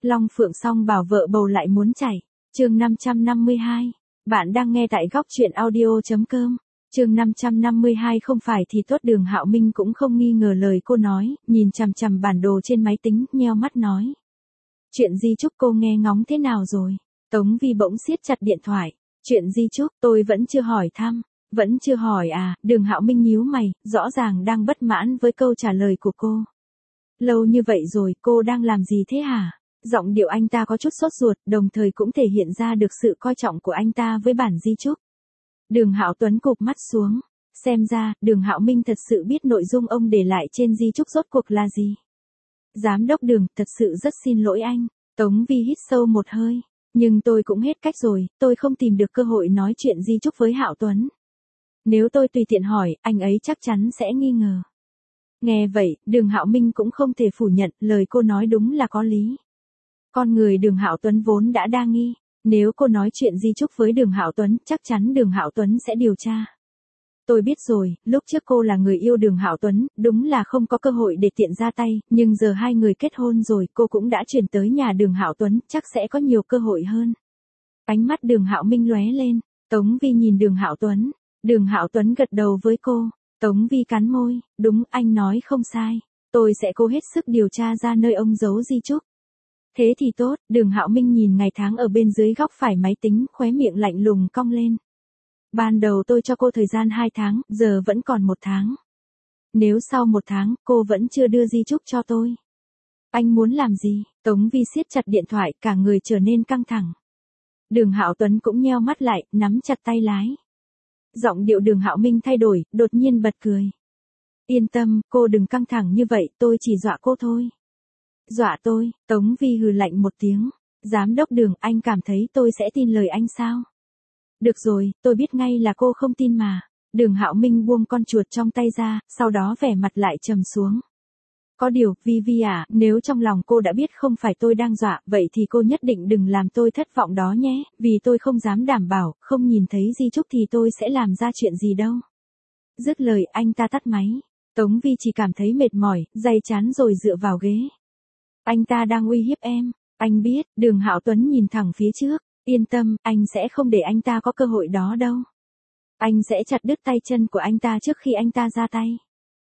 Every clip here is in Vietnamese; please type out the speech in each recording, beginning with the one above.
Long Phượng song bảo vợ bầu lại muốn chảy. Chương 552. Bạn đang nghe tại góc truyện audio.com. Chương 552 không phải thì tốt. Đường Hạo Minh cũng không nghi ngờ lời cô nói, nhìn chằm chằm bản đồ trên máy tính, nheo mắt nói. Chuyện di chúc cô nghe ngóng thế nào rồi? Tống Vi bỗng siết chặt điện thoại. Chuyện di chúc tôi vẫn chưa hỏi thăm. Vẫn chưa hỏi à? Đường Hạo Minh nhíu mày, rõ ràng đang bất mãn với câu trả lời của cô. Lâu như vậy rồi, cô đang làm gì thế hả? Giọng điệu anh ta có chút sốt ruột, đồng thời cũng thể hiện ra được sự coi trọng của anh ta với bản di chúc. Đường Hạo Tuấn cụp mắt xuống. Xem ra, Đường Hạo Minh thật sự biết nội dung ông để lại trên di chúc rốt cuộc là gì. Giám đốc Đường, thật sự rất xin lỗi anh. Tống Vi hít sâu một hơi. Nhưng tôi cũng hết cách rồi, tôi không tìm được cơ hội nói chuyện di chúc với Hạo Tuấn. Nếu tôi tùy tiện hỏi, anh ấy chắc chắn sẽ nghi ngờ. Nghe vậy, Đường Hạo Minh cũng không thể phủ nhận, lời cô nói đúng là có lý. Con người Đường Hạo Tuấn vốn đã đa nghi, nếu cô nói chuyện di chúc với Đường Hạo Tuấn, chắc chắn Đường Hạo Tuấn sẽ điều tra. Tôi biết rồi, lúc trước cô là người yêu Đường Hạo Tuấn, đúng là không có cơ hội để tiện ra tay, nhưng giờ hai người kết hôn rồi, cô cũng đã chuyển tới nhà Đường Hạo Tuấn, chắc sẽ có nhiều cơ hội hơn. Ánh mắt Đường Hạo Minh lóe lên, Tống Vi nhìn Đường Hạo Tuấn. Đường Hạo Tuấn gật đầu với cô. Tống Vi cắn môi, đúng, anh nói không sai. Tôi sẽ cố hết sức điều tra ra nơi ông giấu di chúc. Thế thì tốt. Đường Hạo Minh nhìn ngày tháng ở bên dưới góc phải máy tính, khóe miệng lạnh lùng cong lên. Ban đầu tôi cho cô thời gian 2 tháng, giờ vẫn còn 1 tháng. Nếu sau 1 tháng, cô vẫn chưa đưa di chúc cho tôi. Anh muốn làm gì? Tống Vi siết chặt điện thoại, cả người trở nên căng thẳng. Đường Hạo Tuấn cũng nheo mắt lại, nắm chặt tay lái. Giọng điệu Đường Hạo Minh thay đổi, đột nhiên bật cười. Yên tâm, cô đừng căng thẳng như vậy, tôi chỉ dọa cô thôi. Dọa tôi? Tống Vi hừ lạnh một tiếng. Giám đốc Đường, anh cảm thấy tôi sẽ tin lời anh sao? Được rồi, tôi biết ngay là cô không tin mà. Đường Hạo Minh buông con chuột trong tay ra, sau đó vẻ mặt lại trầm xuống. Có điều, Vi à, nếu trong lòng cô đã biết không phải tôi đang dọa, vậy thì cô nhất định đừng làm tôi thất vọng đó nhé, vì tôi không dám đảm bảo, không nhìn thấy di chúc thì tôi sẽ làm ra chuyện gì đâu. Dứt lời, anh ta tắt máy. Tống Vi chỉ cảm thấy mệt mỏi, day chán rồi dựa vào ghế. Anh ta đang uy hiếp em. Anh biết. Đường Hạo Tuấn nhìn thẳng phía trước. Yên tâm, anh sẽ không để anh ta có cơ hội đó đâu. Anh sẽ chặt đứt tay chân của anh ta trước khi anh ta ra tay.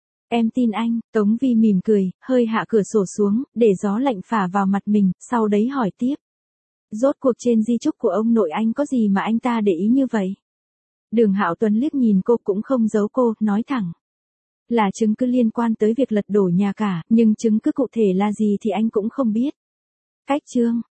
Em tin anh. Tống Vi mỉm cười, hơi hạ cửa sổ xuống, để gió lạnh phả vào mặt mình, sau đấy hỏi tiếp. Rốt cuộc trên di chúc của ông nội anh có gì mà anh ta để ý như vậy? Đường Hạo Tuấn liếc nhìn cô cũng không giấu cô, nói thẳng. Là chứng cứ liên quan tới việc lật đổ nhà cả, nhưng chứng cứ cụ thể là gì thì anh cũng không biết. Cách chương.